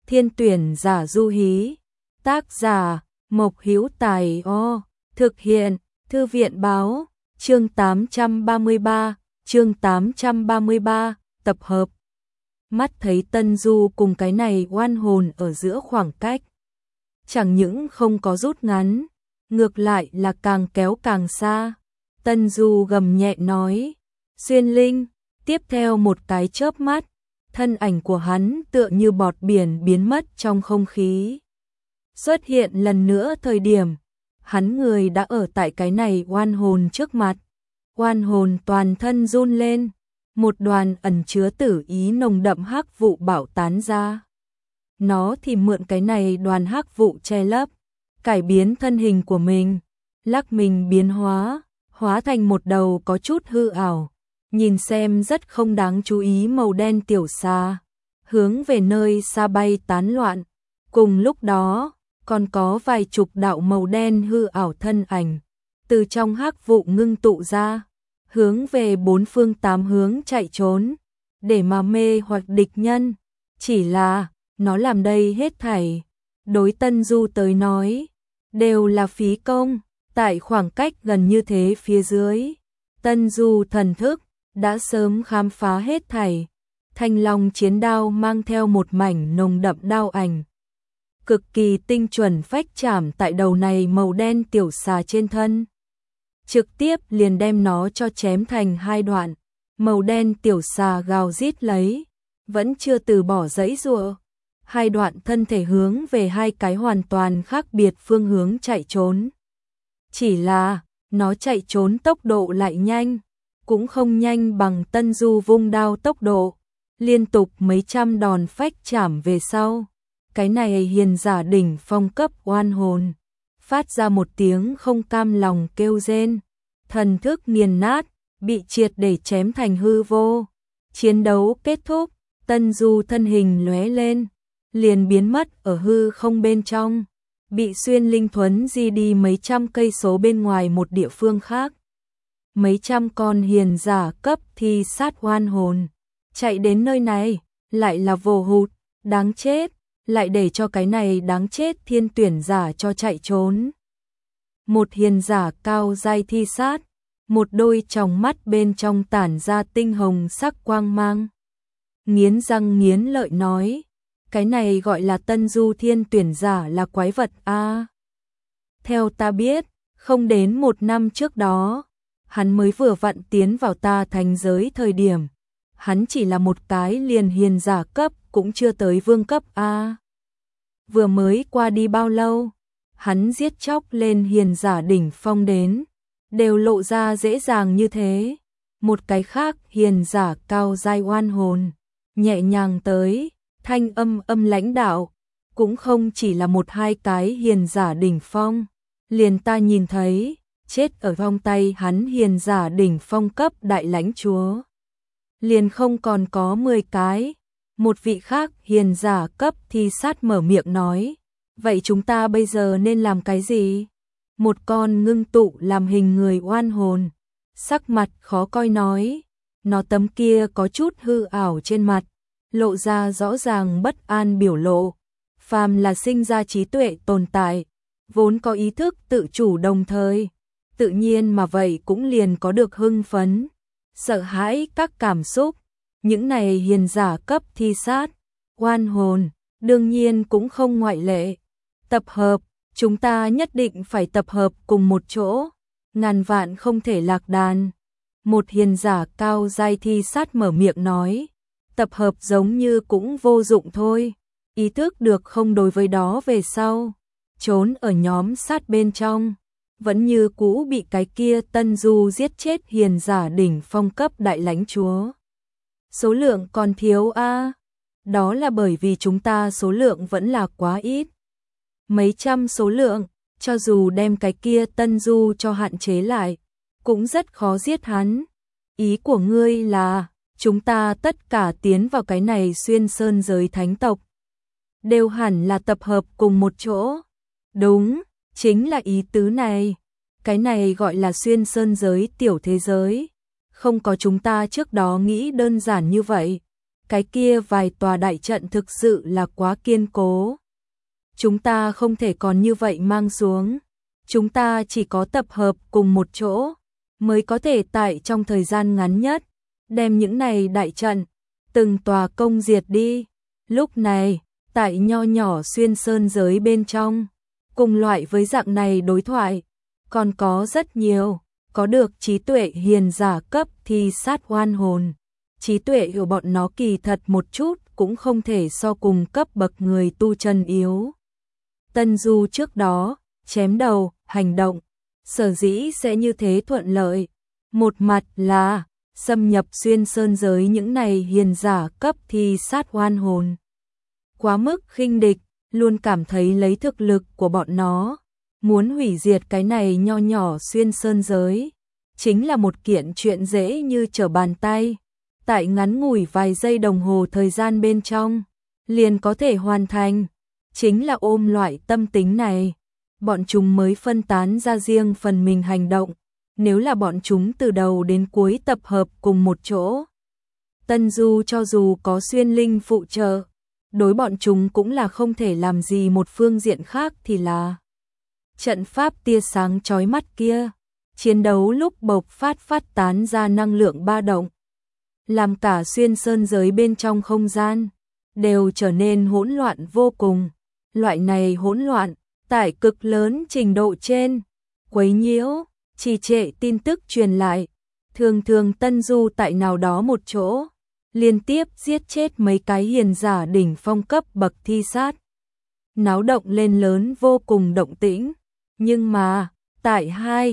Thiên tuyển giả du hí. Tác giả Mộc Hữu Tài. Thực hiện Thư viện báo. Chương 833, tập hợp. Mắt thấy Tân Du cùng cái này oan hồn ở giữa khoảng cách. Chẳng những không có rút ngắn, ngược lại là càng kéo càng xa. Tân Du gầm nhẹ nói, Xuyên Linh. Tiếp theo một cái chớp mắt, thân ảnh của hắn tựa như bọt biển biến mất trong không khí. Xuất hiện lần nữa thời điểm, hắn người đã ở tại cái này oan hồn trước mặt. Oan hồn toàn thân run lên, một đoàn ẩn chứa tử ý nồng đậm hắc vụ bạo tán ra. Nó thì mượn cái này đoàn hắc vụ che lấp, cải biến thân hình của mình, lắc mình biến hóa, hóa thành một đầu có chút hư ảo, nhìn xem rất không đáng chú ý màu đen tiểu xà, hướng về nơi xa bay tán loạn. Cùng lúc đó, còn có vài chục đạo màu đen hư ảo thân ảnh, từ trong hắc vụ ngưng tụ ra, hướng về bốn phương tám hướng chạy trốn, để mà mê hoặc địch nhân. Chỉ là, nó làm đây hết thảy, đối Tân Du tới nói, đều là phí công. Tại khoảng cách gần như thế phía dưới, Tân Du thần thức đã sớm khám phá hết thảy. Thanh long chiến đao mang theo một mảnh nồng đậm đao ảnh, cực kỳ tinh chuẩn phách chạm tại đầu này màu đen tiểu xà trên thân, trực tiếp liền đem nó cho chém thành hai đoạn. Màu đen tiểu xà gào rít lấy, vẫn chưa từ bỏ giãy giụa, hai đoạn thân thể hướng về hai cái hoàn toàn khác biệt phương hướng chạy trốn. Chỉ là, nó chạy trốn tốc độ lại nhanh, cũng không nhanh bằng Tân Du vung đao tốc độ. Liên tục mấy trăm đòn phách chạm về sau, cái này hiền giả đỉnh phong cấp oan hồn phát ra một tiếng không cam lòng kêu rên, thần thức nghiền nát, bị triệt để chém thành hư vô. Chiến đấu kết thúc, Tân Du thân hình lóe lên, liền biến mất ở hư không bên trong, bị Xuyên Linh thuấn di đi mấy trăm cây số bên ngoài một địa phương khác. Mấy trăm con hiền giả cấp thi sát oan hồn chạy đến nơi này, lại là vô hụt, đáng chết, lại để cho cái này đáng chết thiên tuyển giả cho chạy trốn. Một hiền giả cao giai thi sát, một đôi tròng mắt bên trong tản ra tinh hồng sắc quang mang. Nghiến răng nghiến lợi nói, cái này gọi là Tân Du thiên tuyển giả là quái vật a. Theo ta biết, không đến một năm trước đó, hắn mới vừa vặn tiến vào ta thành giới thời điểm, hắn chỉ là một cái liền hiền giả cấp cũng chưa tới vương cấp a. Vừa mới qua đi bao lâu, hắn giết chóc lên hiền giả đỉnh phong đến, đều lộ ra dễ dàng như thế. Một cái khác hiền giả cao giai oan hồn, nhẹ nhàng tới, thanh âm lãnh đạo, cũng không chỉ là một hai cái hiền giả đỉnh phong, liền ta nhìn thấy, chết ở trong tay hắn hiền giả đỉnh phong cấp đại lãnh chúa, liền không còn có 10 cái. Một vị khác hiền giả cấp thi sát mở miệng nói, vậy chúng ta bây giờ nên làm cái gì? Một con ngưng tụ làm hình người oan hồn, sắc mặt khó coi nói, nó tấm kia có chút hư ảo trên mặt, lộ ra rõ ràng bất an biểu lộ. Phàm là sinh ra trí tuệ tồn tại, vốn có ý thức tự chủ đồng thời, tự nhiên mà vậy cũng liền có được hưng phấn, sợ hãi các cảm xúc. Những này hiền giả cấp thi sát, oan hồn, đương nhiên cũng không ngoại lệ. Tập hợp, chúng ta nhất định phải tập hợp cùng một chỗ, ngàn vạn không thể lạc đàn. Một hiền giả cao giai thi sát mở miệng nói, tập hợp giống như cũng vô dụng thôi, ý thức được không đối với đó về sau, trốn ở nhóm sát bên trong, vẫn như cũ bị cái kia Tân Du giết chết hiền giả đỉnh phong cấp đại lãnh chúa. Số lượng còn thiếu a. Đó là bởi vì chúng ta số lượng vẫn là quá ít. Mấy trăm số lượng, cho dù đem cái kia Tân Du cho hạn chế lại, cũng rất khó giết hắn. Ý của ngươi là, chúng ta tất cả tiến vào cái này xuyên sơn giới thánh tộc, đều hẳn là tập hợp cùng một chỗ. Đúng, chính là ý tứ này. Cái này gọi là xuyên sơn giới tiểu thế giới. Không có chúng ta trước đó nghĩ đơn giản như vậy. cái kia vài tòa đại trận thực sự là quá kiên cố. Chúng ta không thể còn như vậy mang xuống. Chúng ta chỉ có tập hợp cùng một chỗ, mới có thể tại trong thời gian ngắn nhất, đem những này đại trận, từng tòa công diệt đi. Lúc này, tại nho nhỏ xuyên sơn giới bên trong, cùng loại với dạng này đối thoại, còn có rất nhiều, có được trí tuệ hiền giả cấp thi sát oan hồn. Trí tuệ của bọn nó kỳ thật một chút cũng không thể so cùng cấp bậc người tu chân yếu. Tân Du trước đó, chém đầu, hành động, sở dĩ sẽ như thế thuận lợi. Một mặt là, xâm nhập xuyên sơn giới những này hiền giả cấp thi sát oan hồn. Quá mức khinh địch, luôn cảm thấy lấy thực lực của bọn nó, muốn hủy diệt cái này nho nhỏ xuyên sơn giới, chính là một kiện chuyện dễ như trở bàn tay. Tại ngắn ngủi vài giây đồng hồ thời gian bên trong, liền có thể hoàn thành. Chính là ôm loại tâm tính này, bọn chúng mới phân tán ra riêng phần mình hành động. Nếu là bọn chúng từ đầu đến cuối tập hợp cùng một chỗ, Tân Du cho dù có xuyên linh phụ trợ, đối bọn chúng cũng là không thể làm gì. Một phương diện khác thì là trận pháp tia sáng chói mắt kia, chiến đấu lúc bộc phát tán ra năng lượng ba động, làm cả xuyên sơn giới bên trong không gian đều trở nên hỗn loạn vô cùng. Loại này hỗn loạn tại cực lớn trình độ trên quấy nhiễu, trì trệ tin tức truyền lại. Thường thường Tân Du tại nào đó một chỗ liên tiếp giết chết mấy cái hiền giả đỉnh phong cấp bậc thi sát, náo động lên lớn vô cùng động tĩnh. Nhưng mà tại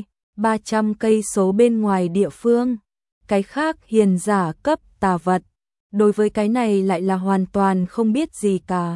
200-300 cây số bên ngoài địa phương, cái khác hiền giả cấp tà vật đối với cái này lại là hoàn toàn không biết gì cả.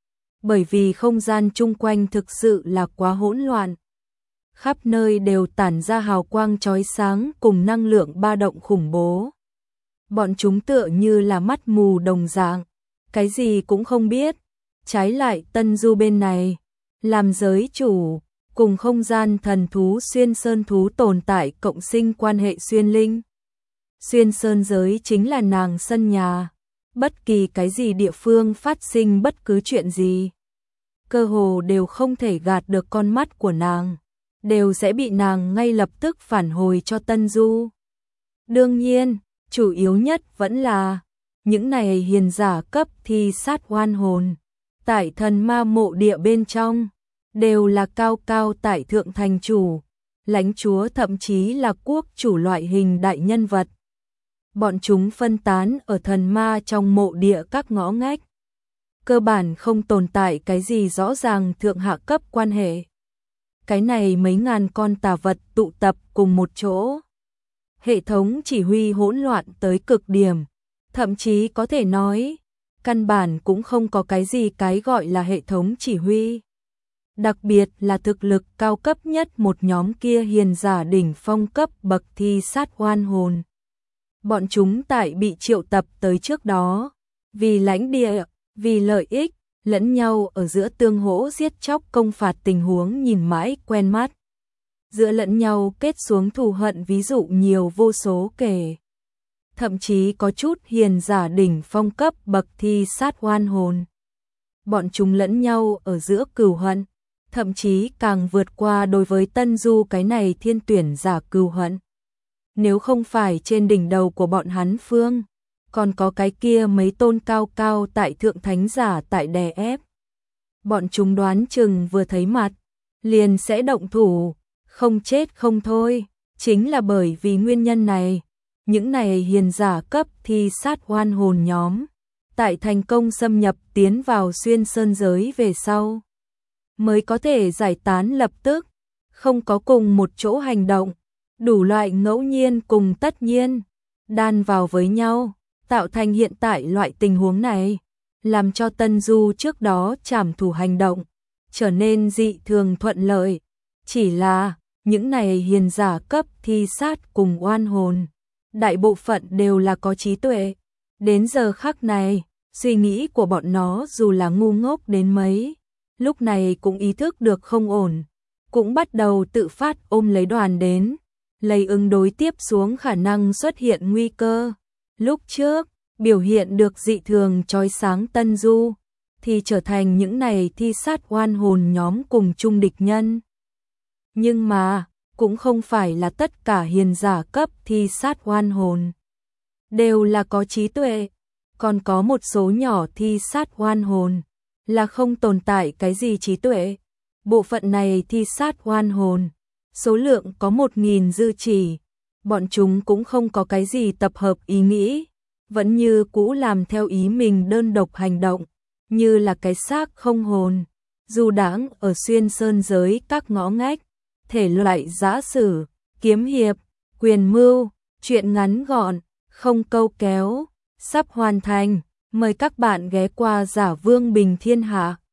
Bởi vì không gian chung quanh thực sự là quá hỗn loạn, khắp nơi đều tản ra hào quang chói sáng cùng năng lượng ba động khủng bố. Bọn chúng tựa như là mắt mù đồng dạng, cái gì cũng không biết. Trái lại Tân Du bên này, làm giới chủ, cùng không gian thần thú xuyên sơn thú tồn tại cộng sinh quan hệ xuyên linh. Xuyên sơn giới chính là nàng sân nhà, bất kỳ cái gì địa phương phát sinh bất cứ chuyện gì, cơ hồ đều không thể gạt được con mắt của nàng, đều sẽ bị nàng ngay lập tức phản hồi cho Tân Du. Đương nhiên, chủ yếu nhất vẫn là những này hiền giả cấp thi sát oan hồn, tại thần ma mộ địa bên trong, đều là cao cao tại thượng thành chủ, lãnh chúa, thậm chí là quốc chủ loại hình đại nhân vật. Bọn chúng phân tán ở thần ma trong mộ địa các ngõ ngách, cơ bản không tồn tại cái gì rõ ràng thượng hạ cấp quan hệ. Cái này mấy ngàn con tà vật tụ tập cùng một chỗ, hệ thống chỉ huy hỗn loạn tới cực điểm, thậm chí có thể nói, căn bản cũng không có cái gì cái gọi là hệ thống chỉ huy. Đặc biệt là thực lực cao cấp nhất một nhóm kia hiền giả đỉnh phong cấp bậc thi sát oan hồn. Bọn chúng tại bị triệu tập tới trước đó, vì lãnh địa, vì lợi ích, lẫn nhau ở giữa tương hỗ giết chóc công phạt tình huống nhìn mãi quen mắt. Giữa lẫn nhau kết xuống thù hận ví dụ nhiều vô số kể. Thậm chí có chút hiền giả đỉnh phong cấp bậc thi sát oan hồn. Bọn chúng lẫn nhau ở giữa cừu hận, thậm chí càng vượt qua đối với Tân Du cái này thiên tuyển giả cừu hận. Nếu không phải trên đỉnh đầu của bọn hắn phương, còn có cái kia mấy tôn cao cao tại thượng thánh giả tại đè ép. Bọn chúng đoán chừng vừa thấy mặt, liền sẽ động thủ, không chết không thôi. Chính là bởi vì nguyên nhân này, những này hiền giả cấp thi sát oan hồn nhóm, tại thành công xâm nhập tiến vào xuyên sơn giới về sau, mới có thể giải tán lập tức, không có cùng một chỗ hành động, đủ loại ngẫu nhiên cùng tất nhiên, đan vào với nhau, tạo thành hiện tại loại tình huống này, làm cho Tân Du trước đó trảm thủ hành động, trở nên dị thường thuận lợi. Chỉ là, những này hiền giả cấp thi sát cùng oan hồn, đại bộ phận đều là có trí tuệ. Đến giờ khắc này, suy nghĩ của bọn nó dù là ngu ngốc đến mấy, lúc này cũng ý thức được không ổn, cũng bắt đầu tự phát ôm lấy đoàn đến, lấy ứng đối tiếp xuống khả năng xuất hiện nguy cơ. Lúc trước, biểu hiện được dị thường chói sáng Tân Du, thì trở thành những này thi sát oan hồn nhóm cùng chung địch nhân. Nhưng mà, cũng không phải là tất cả hiền giả cấp thi sát oan hồn đều là có trí tuệ, còn có một số nhỏ thi sát oan hồn là không tồn tại cái gì trí tuệ. Bộ phận này thi sát oan hồn, số lượng có 1000 dư chỉ, bọn chúng cũng không có cái gì tập hợp ý nghĩ, vẫn như cũ làm theo ý mình đơn độc hành động, như là cái xác không hồn, dù đãng ở xuyên sơn giới các ngõ ngách, thể loại giã sử, kiếm hiệp, quyền mưu, truyện ngắn gọn, không câu kéo, sắp hoàn thành, mời các bạn ghé qua Giả Vương Bình Thiên Hạ.